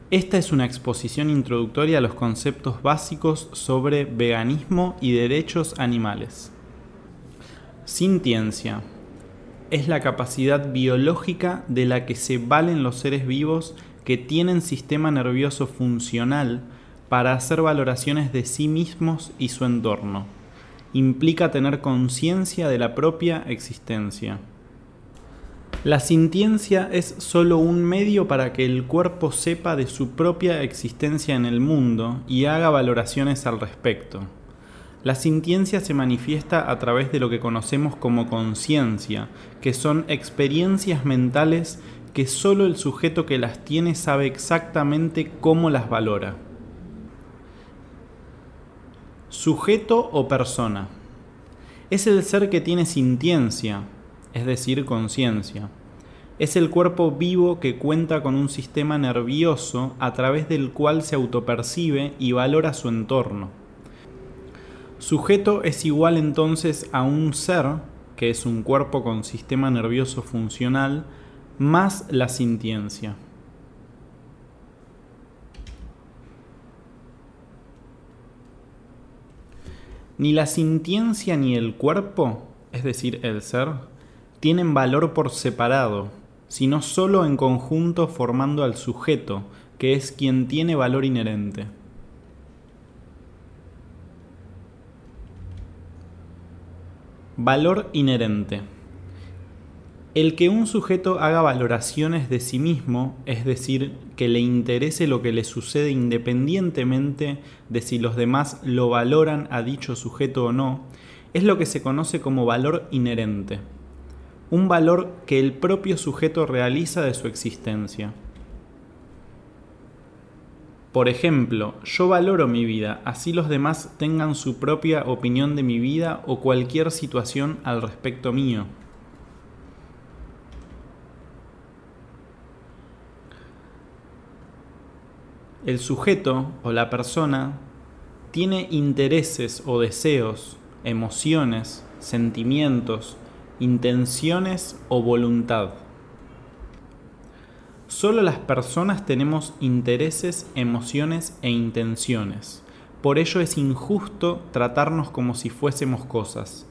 Esta es una exposición introductoria a los conceptos básicos sobre veganismo y derechos animales. Sintiencia es la capacidad biológica de la que se valen los seres vivos que tienen sistema nervioso funcional para hacer valoraciones de sí mismos y su entorno. Implica tener conciencia de la propia existencia. La sintiencia es solo un medio para que el cuerpo sepa de su propia existencia en el mundo y haga valoraciones al respecto. La sintiencia se manifiesta a través de lo que conocemos como conciencia, que son experiencias mentales que solo el sujeto que las tiene sabe exactamente cómo las valora. Sujeto o persona. Es el ser que tiene sintiencia, es decir, conciencia. Es el cuerpo vivo que cuenta con un sistema nervioso a través del cual se autopercibe y valora su entorno. Sujeto es igual entonces a un ser, que es un cuerpo con sistema nervioso funcional, más la sintiencia. Ni la sintiencia ni el cuerpo, es decir, el ser, tienen valor por separado, sino solo en conjunto formando al sujeto, que es quien tiene valor inherente. Valor inherente. El que un sujeto haga valoraciones de sí mismo, es decir, que le interese lo que le sucede independientemente de si los demás lo valoran a dicho sujeto o no, es lo que se conoce como valor inherente. Un valor que el propio sujeto realiza de su existencia. Por ejemplo, yo valoro mi vida, así los demás tengan su propia opinión de mi vida o cualquier situación al respecto mío. El sujeto o la persona tiene intereses o deseos, emociones, sentimientos, intenciones o voluntad. Solo las personas tenemos intereses, emociones e intenciones. Por ello es injusto tratarnos como si fuésemos cosas.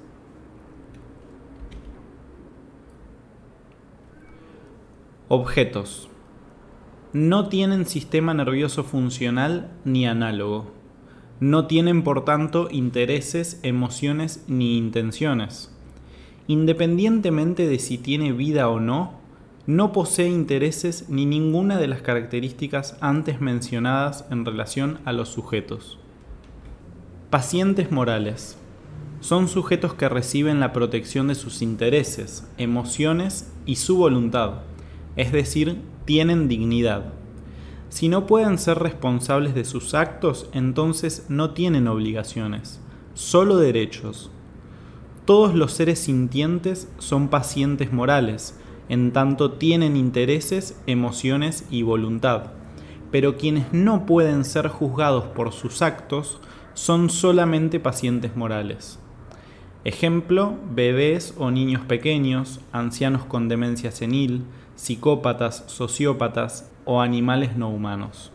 Objetos. No tienen sistema nervioso funcional ni análogo. No tienen, por tanto, intereses, emociones ni intenciones. Independientemente de si tiene vida o no, no posee intereses ni ninguna de las características antes mencionadas en relación a los sujetos. Pacientes morales. Son sujetos que reciben la protección de sus intereses, emociones y su voluntad, es decir, tienen dignidad. Si no pueden ser responsables de sus actos, entonces no tienen obligaciones, solo derechos. Todos los seres sintientes son pacientes morales, en tanto tienen intereses, emociones y voluntad. Pero quienes no pueden ser juzgados por sus actos son solamente pacientes morales. Ejemplo, bebés o niños pequeños, ancianos con demencia senil, psicópatas, sociópatas o animales no humanos.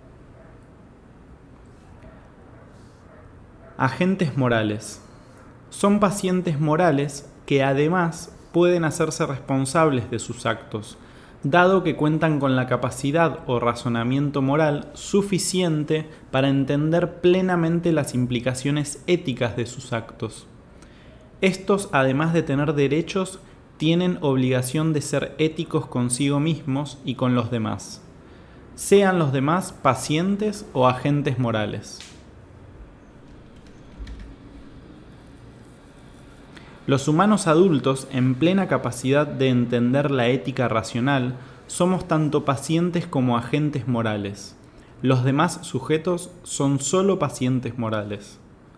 Agentes morales. Son pacientes morales que además pueden hacerse responsables de sus actos, dado que cuentan con la capacidad o razonamiento moral suficiente para entender plenamente las implicaciones éticas de sus actos. Estos, además de tener derechos, tienen obligación de ser éticos consigo mismos y con los demás, sean los demás pacientes o agentes morales. Los humanos adultos, en plena capacidad de entender la ética racional, somos tanto pacientes como agentes morales. Los demás sujetos son solo pacientes morales.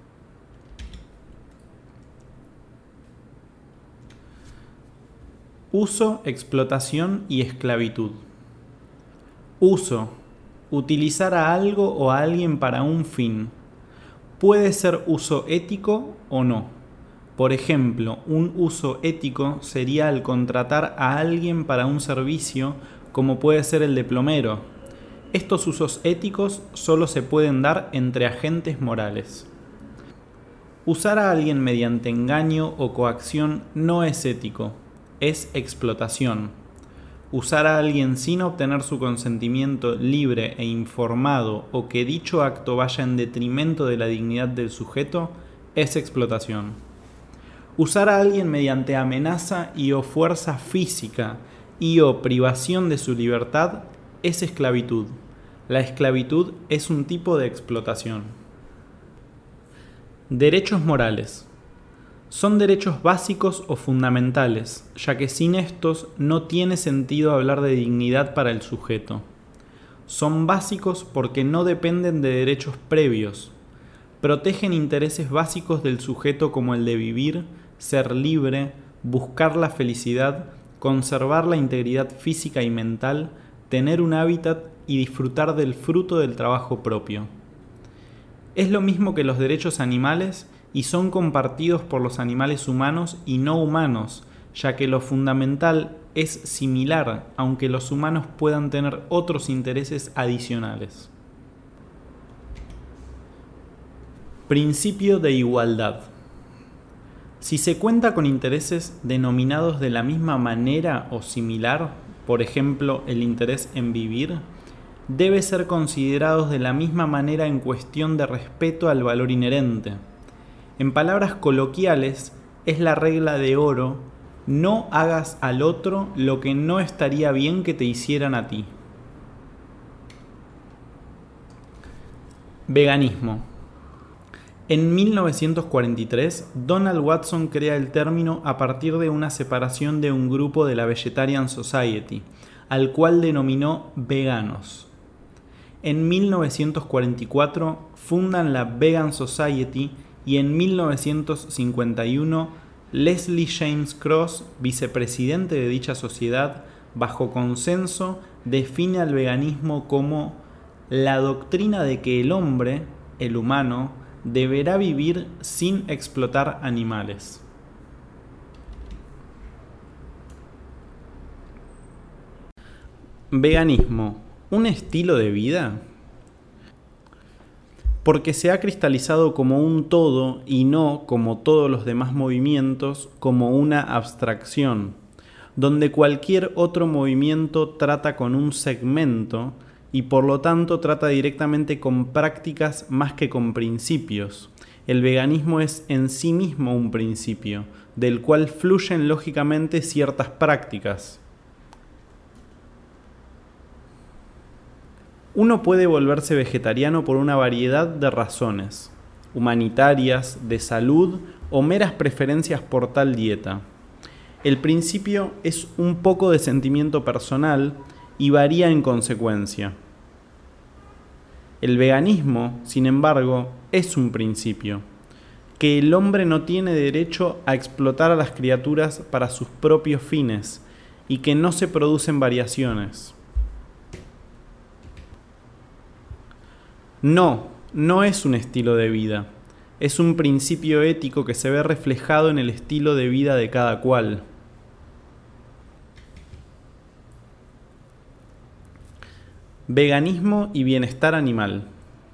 Uso, explotación y esclavitud. Uso. Utilizar a algo o a alguien para un fin. Puede ser uso ético o no. Por ejemplo, un uso ético sería el contratar a alguien para un servicio, como puede ser el de plomero. Estos usos éticos solo se pueden dar entre agentes morales. Usar a alguien mediante engaño o coacción no es ético, es explotación. Usar a alguien sin obtener su consentimiento libre e informado o que dicho acto vaya en detrimento de la dignidad del sujeto es explotación. Usar a alguien mediante amenaza y o fuerza física y o privación de su libertad es esclavitud. La esclavitud es un tipo de explotación. Derechos morales. Son derechos básicos o fundamentales, ya que sin estos no tiene sentido hablar de dignidad para el sujeto. Son básicos porque no dependen de derechos previos. Protegen intereses básicos del sujeto como el de vivir, ser libre, buscar la felicidad, conservar la integridad física y mental, tener un hábitat y disfrutar del fruto del trabajo propio. Es lo mismo que los derechos animales y son compartidos por los animales humanos y no humanos, ya que lo fundamental es similar, aunque los humanos puedan tener otros intereses adicionales. Principio de igualdad. Si se cuenta con intereses denominados de la misma manera o similar, por ejemplo, el interés en vivir, debe ser considerados de la misma manera en cuestión de respeto al valor inherente. En palabras coloquiales, es la regla de oro: no hagas al otro lo que no estaría bien que te hicieran a ti. Veganismo. En 1943, Donald Watson crea el término a partir de una separación de un grupo de la Vegetarian Society, al cual denominó veganos. En 1944 fundan la Vegan Society y en 1951 Leslie James Cross, vicepresidente de dicha sociedad, bajo consenso, define al veganismo como la doctrina de que el hombre, el humano, deberá vivir sin explotar animales. Veganismo, ¿un estilo de vida? Porque se ha cristalizado como un todo y no, como todos los demás movimientos, como una abstracción, donde cualquier otro movimiento trata con un segmento y por lo tanto trata directamente con prácticas más que con principios. El veganismo es en sí mismo un principio, del cual fluyen lógicamente ciertas prácticas. Uno puede volverse vegetariano por una variedad de razones, humanitarias, de salud o meras preferencias por tal dieta. El principio es un poco de sentimiento personal y varía en consecuencia. El veganismo, sin embargo, es un principio, que el hombre no tiene derecho a explotar a las criaturas para sus propios fines y que no se producen variaciones. No es un estilo de vida, es un principio ético que se ve reflejado en el estilo de vida de cada cual. Veganismo y bienestar animal.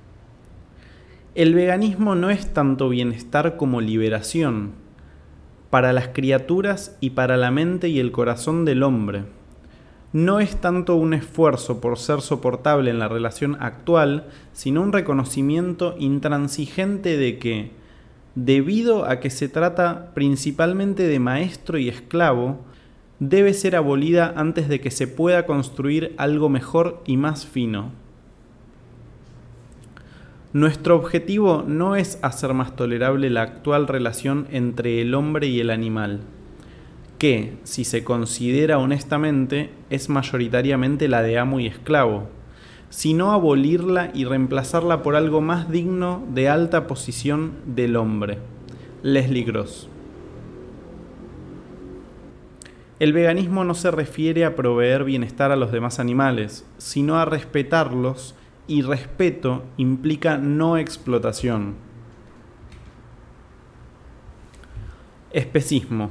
El veganismo no es tanto bienestar como liberación, para las criaturas y para la mente y el corazón del hombre. No es tanto un esfuerzo por ser soportable en la relación actual, sino un reconocimiento intransigente de que, debido a que se trata principalmente de maestro y esclavo, debe ser abolida antes de que se pueda construir algo mejor y más fino. Nuestro objetivo no es hacer más tolerable la actual relación entre el hombre y el animal, que, si se considera honestamente, es mayoritariamente la de amo y esclavo, sino abolirla y reemplazarla por algo más digno de alta posición del hombre. Leslie Gross. El veganismo no se refiere a proveer bienestar a los demás animales, sino a respetarlos, y respeto implica no explotación. Especismo.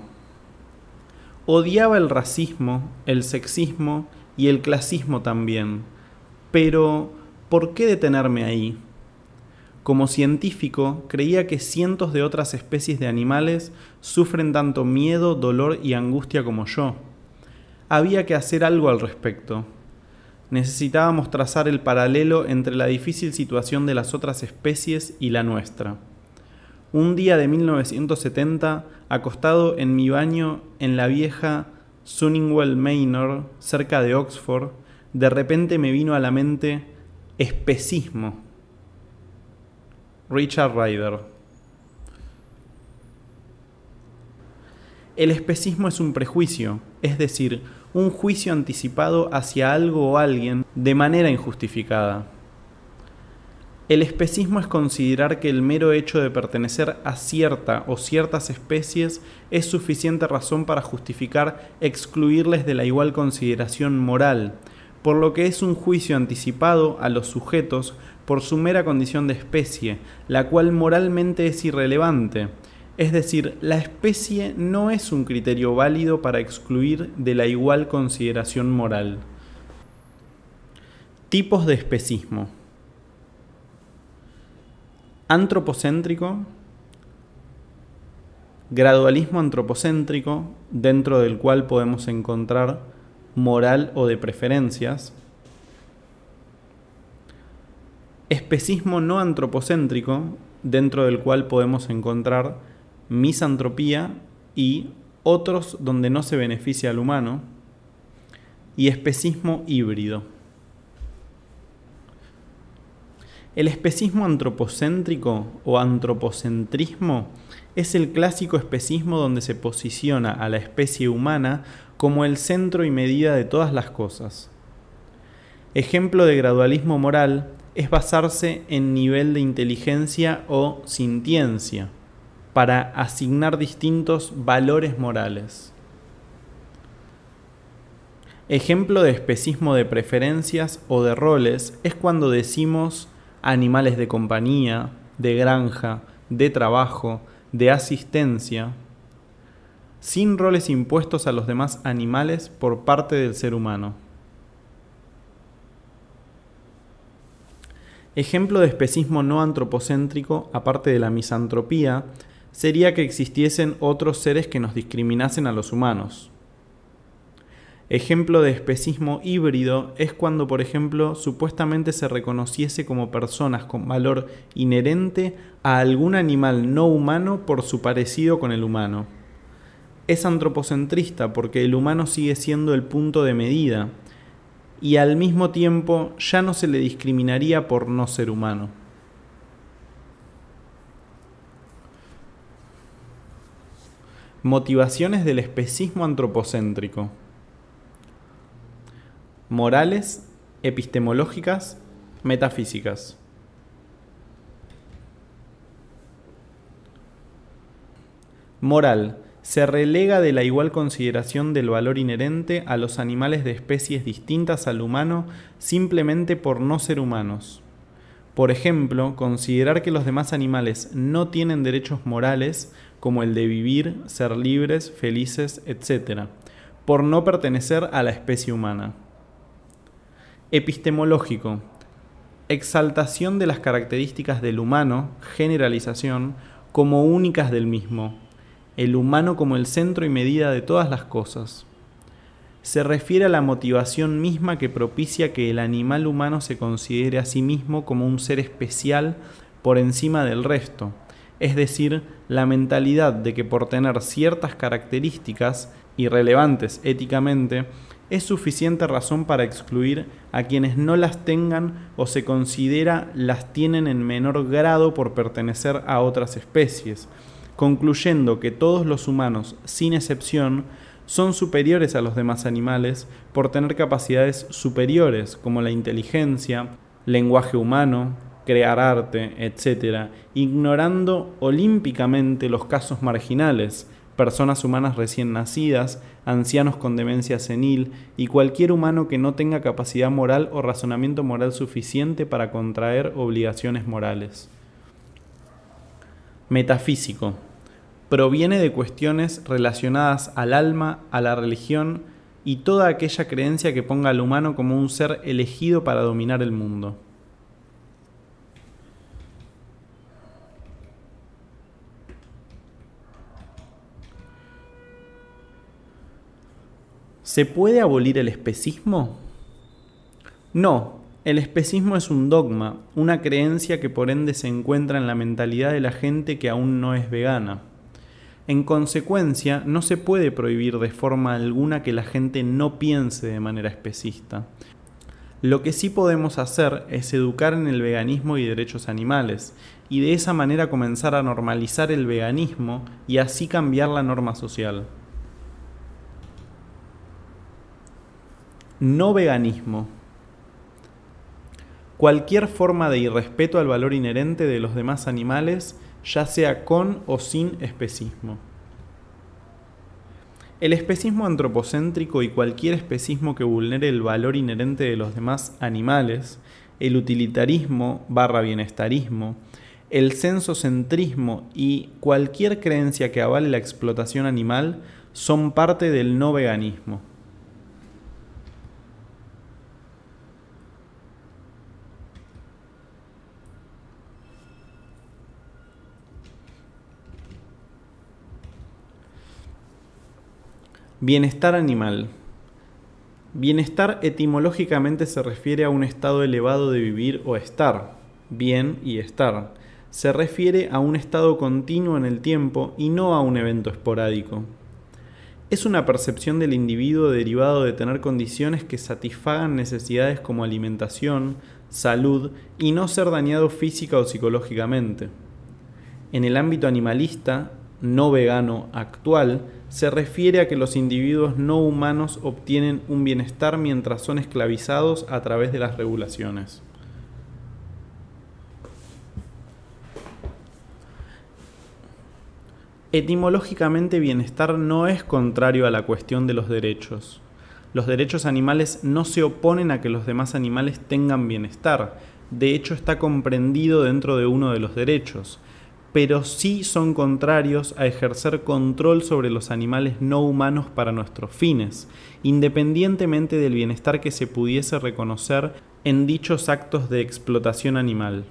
Odiaba el racismo, el sexismo y el clasismo también, Pero, ¿por qué detenerme ahí? Como científico, creía que cientos de otras especies de animales sufren tanto miedo, dolor y angustia como yo. Había que hacer algo al respecto. Necesitábamos trazar el paralelo entre la difícil situación de las otras especies y la nuestra. Un día de 1970, acostado en mi baño en la vieja Sunningwell Manor, cerca de Oxford, de repente me vino a la mente especismo. Richard Ryder. El especismo es un prejuicio, es decir, un juicio anticipado hacia algo o alguien de manera injustificada. El especismo es considerar que el mero hecho de pertenecer a cierta o ciertas especies es suficiente razón para justificar excluirles de la igual consideración moral, por lo que es un juicio anticipado a los sujetos por su mera condición de especie, la cual moralmente es irrelevante. Es decir, la especie no es un criterio válido para excluir de la igual consideración moral. Tipos de especismo. Antropocéntrico, gradualismo antropocéntrico, dentro del cual podemos encontrar moral o de preferencias. Especismo no antropocéntrico, dentro del cual podemos encontrar misantropía y otros donde no se beneficia al humano. Y especismo híbrido. El especismo antropocéntrico o antropocentrismo es el clásico especismo donde se posiciona a la especie humana como el centro y medida de todas las cosas. Ejemplo de gradualismo moral es basarse en nivel de inteligencia o sintiencia para asignar distintos valores morales. Ejemplo de especismo de preferencias o de roles es cuando decimos animales de compañía, de granja, de trabajo, de asistencia, sin roles impuestos a los demás animales por parte del ser humano. Ejemplo de especismo no antropocéntrico, aparte de la misantropía, sería que existiesen otros seres que nos discriminasen a los humanos. Ejemplo de especismo híbrido es cuando, por ejemplo, supuestamente se reconociese como personas con valor inherente a algún animal no humano por su parecido con el humano. Es antropocentrista porque el humano sigue siendo el punto de medida y al mismo tiempo ya no se le discriminaría por no ser humano. Motivaciones del especismo antropocéntrico. Morales, epistemológicas, metafísicas. Moral. Se relega de la igual consideración del valor inherente a los animales de especies distintas al humano simplemente por no ser humanos. Por ejemplo, considerar que los demás animales no tienen derechos morales como el de vivir, ser libres, felices, etc., por no pertenecer a la especie humana. Epistemológico. Exaltación de las características del humano, generalización, como únicas del mismo. El humano como el centro y medida de todas las cosas. Se refiere a la motivación misma que propicia que el animal humano se considere a sí mismo como un ser especial por encima del resto, es decir, la mentalidad de que por tener ciertas características irrelevantes éticamente, es suficiente razón para excluir a quienes no las tengan o se considera las tienen en menor grado por pertenecer a otras especies, concluyendo que todos los humanos, sin excepción, son superiores a los demás animales por tener capacidades superiores como la inteligencia, lenguaje humano, crear arte, etc., ignorando olímpicamente los casos marginales, personas humanas recién nacidas, ancianos con demencia senil y cualquier humano que no tenga capacidad moral o razonamiento moral suficiente para contraer obligaciones morales. Metafísico. Proviene de cuestiones relacionadas al alma, a la religión y toda aquella creencia que ponga al humano como un ser elegido para dominar el mundo. ¿Se puede abolir el especismo? No, el especismo es un dogma, una creencia que por ende se encuentra en la mentalidad de la gente que aún no es vegana. En consecuencia, no se puede prohibir de forma alguna que la gente no piense de manera especista. Lo que sí podemos hacer es educar en el veganismo y derechos animales, y de esa manera comenzar a normalizar el veganismo y así cambiar la norma social. No veganismo. Cualquier forma de irrespeto al valor inherente de los demás animales, ya sea con o sin especismo. El especismo antropocéntrico y cualquier especismo que vulnere el valor inherente de los demás animales, el utilitarismo / bienestarismo, el sensocentrismo y cualquier creencia que avale la explotación animal son parte del no veganismo. Bienestar animal. Bienestar etimológicamente se refiere a un estado elevado de vivir o estar, bien y estar. Se refiere a un estado continuo en el tiempo y no a un evento esporádico. Es una percepción del individuo derivado de tener condiciones que satisfagan necesidades como alimentación, salud y no ser dañado física o psicológicamente. En el ámbito animalista, no vegano actual, se refiere a que los individuos no humanos obtienen un bienestar mientras son esclavizados a través de las regulaciones. Etimológicamente, bienestar no es contrario a la cuestión de los derechos. Los derechos animales no se oponen a que los demás animales tengan bienestar. De hecho, está comprendido dentro de uno de los derechos, pero sí son contrarios a ejercer control sobre los animales no humanos para nuestros fines, independientemente del bienestar que se pudiese reconocer en dichos actos de explotación animal.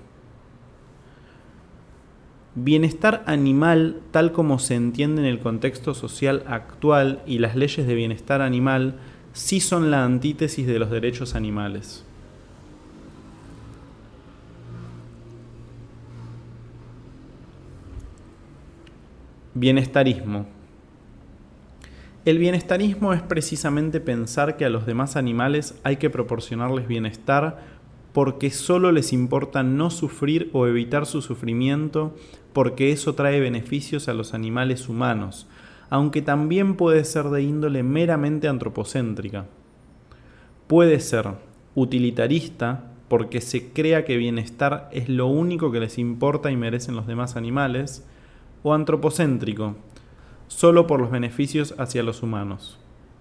Bienestar animal, tal como se entiende en el contexto social actual y las leyes de bienestar animal, sí son la antítesis de los derechos animales. Bienestarismo. El bienestarismo es precisamente pensar que a los demás animales hay que proporcionarles bienestar porque solo les importa no sufrir o evitar su sufrimiento porque eso trae beneficios a los animales humanos, aunque también puede ser de índole meramente antropocéntrica. Puede ser utilitarista porque se crea que bienestar es lo único que les importa y merecen los demás animales, o antropocéntrico, solo por los beneficios hacia los humanos.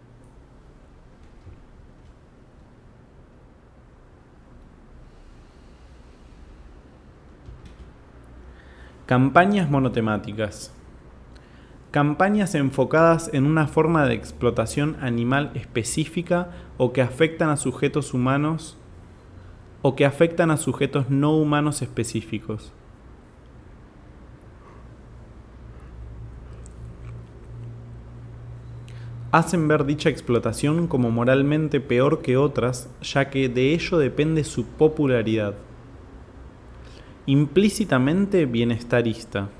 Campañas monotemáticas. Campañas enfocadas en una forma de explotación animal específica o que afectan a sujetos humanos o que afectan a sujetos no humanos específicos. Hacen ver dicha explotación como moralmente peor que otras, ya que de ello depende su popularidad. Implícitamente bienestarista.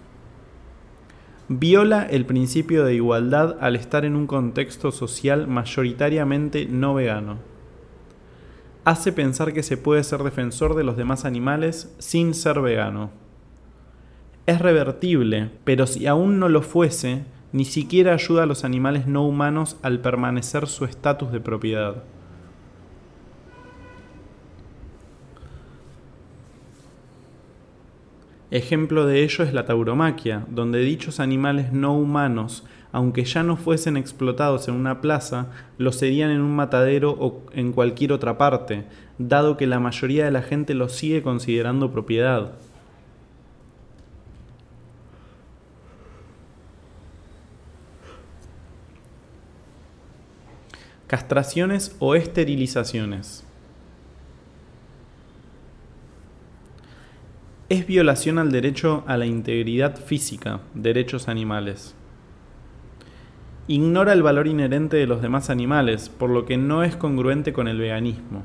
Viola el principio de igualdad al estar en un contexto social mayoritariamente no vegano. Hace pensar que se puede ser defensor de los demás animales sin ser vegano. Es revertible, pero si aún no lo fuese, ni siquiera ayuda a los animales no humanos al permanecer su estatus de propiedad. Ejemplo de ello es la tauromaquia, donde dichos animales no humanos, aunque ya no fuesen explotados en una plaza, lo serían en un matadero o en cualquier otra parte, dado que la mayoría de la gente los sigue considerando propiedad. Castraciones o esterilizaciones. Es violación al derecho a la integridad física, derechos animales. Ignora el valor inherente de los demás animales, por lo que no es congruente con el veganismo.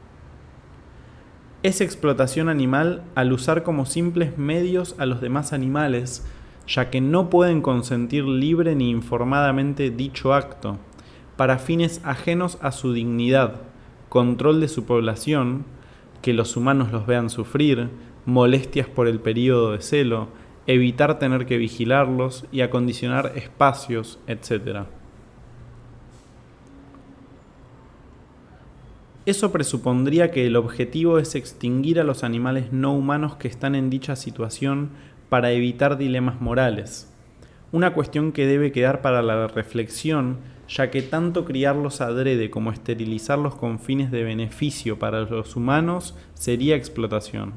Es explotación animal al usar como simples medios a los demás animales, ya que no pueden consentir libre ni informadamente dicho acto, para fines ajenos a su dignidad, control de su población, que los humanos los vean sufrir, molestias por el período de celo, evitar tener que vigilarlos y acondicionar espacios, etc. Eso presupondría que el objetivo es extinguir a los animales no humanos que están en dicha situación para evitar dilemas morales, una cuestión que debe quedar para la reflexión, ya que tanto criarlos adrede como esterilizarlos con fines de beneficio para los humanos sería explotación.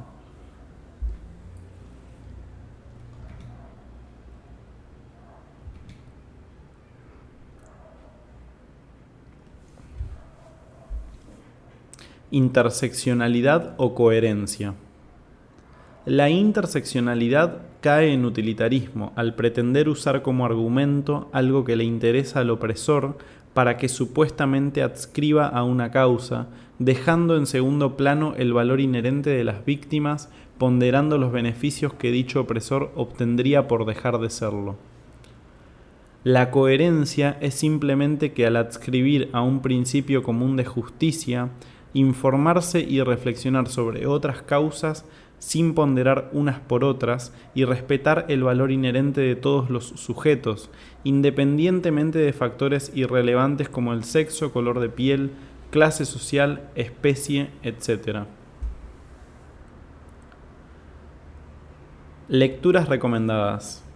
Interseccionalidad o coherencia. La interseccionalidad cae en utilitarismo al pretender usar como argumento algo que le interesa al opresor para que supuestamente adscriba a una causa, dejando en segundo plano el valor inherente de las víctimas, ponderando los beneficios que dicho opresor obtendría por dejar de serlo. La coherencia es simplemente que al adscribir a un principio común de justicia, informarse y reflexionar sobre otras causas sin ponderar unas por otras y respetar el valor inherente de todos los sujetos, independientemente de factores irrelevantes como el sexo, color de piel, clase social, especie, etc. Lecturas recomendadas: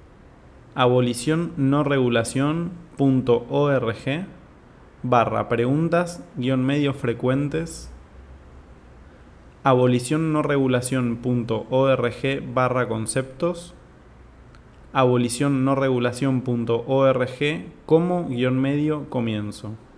abolicionnorregulación.org/preguntas-medio frecuentes, abolicionnorregulación.org/conceptos, abolicionnorregulación.org como-medio comienzo.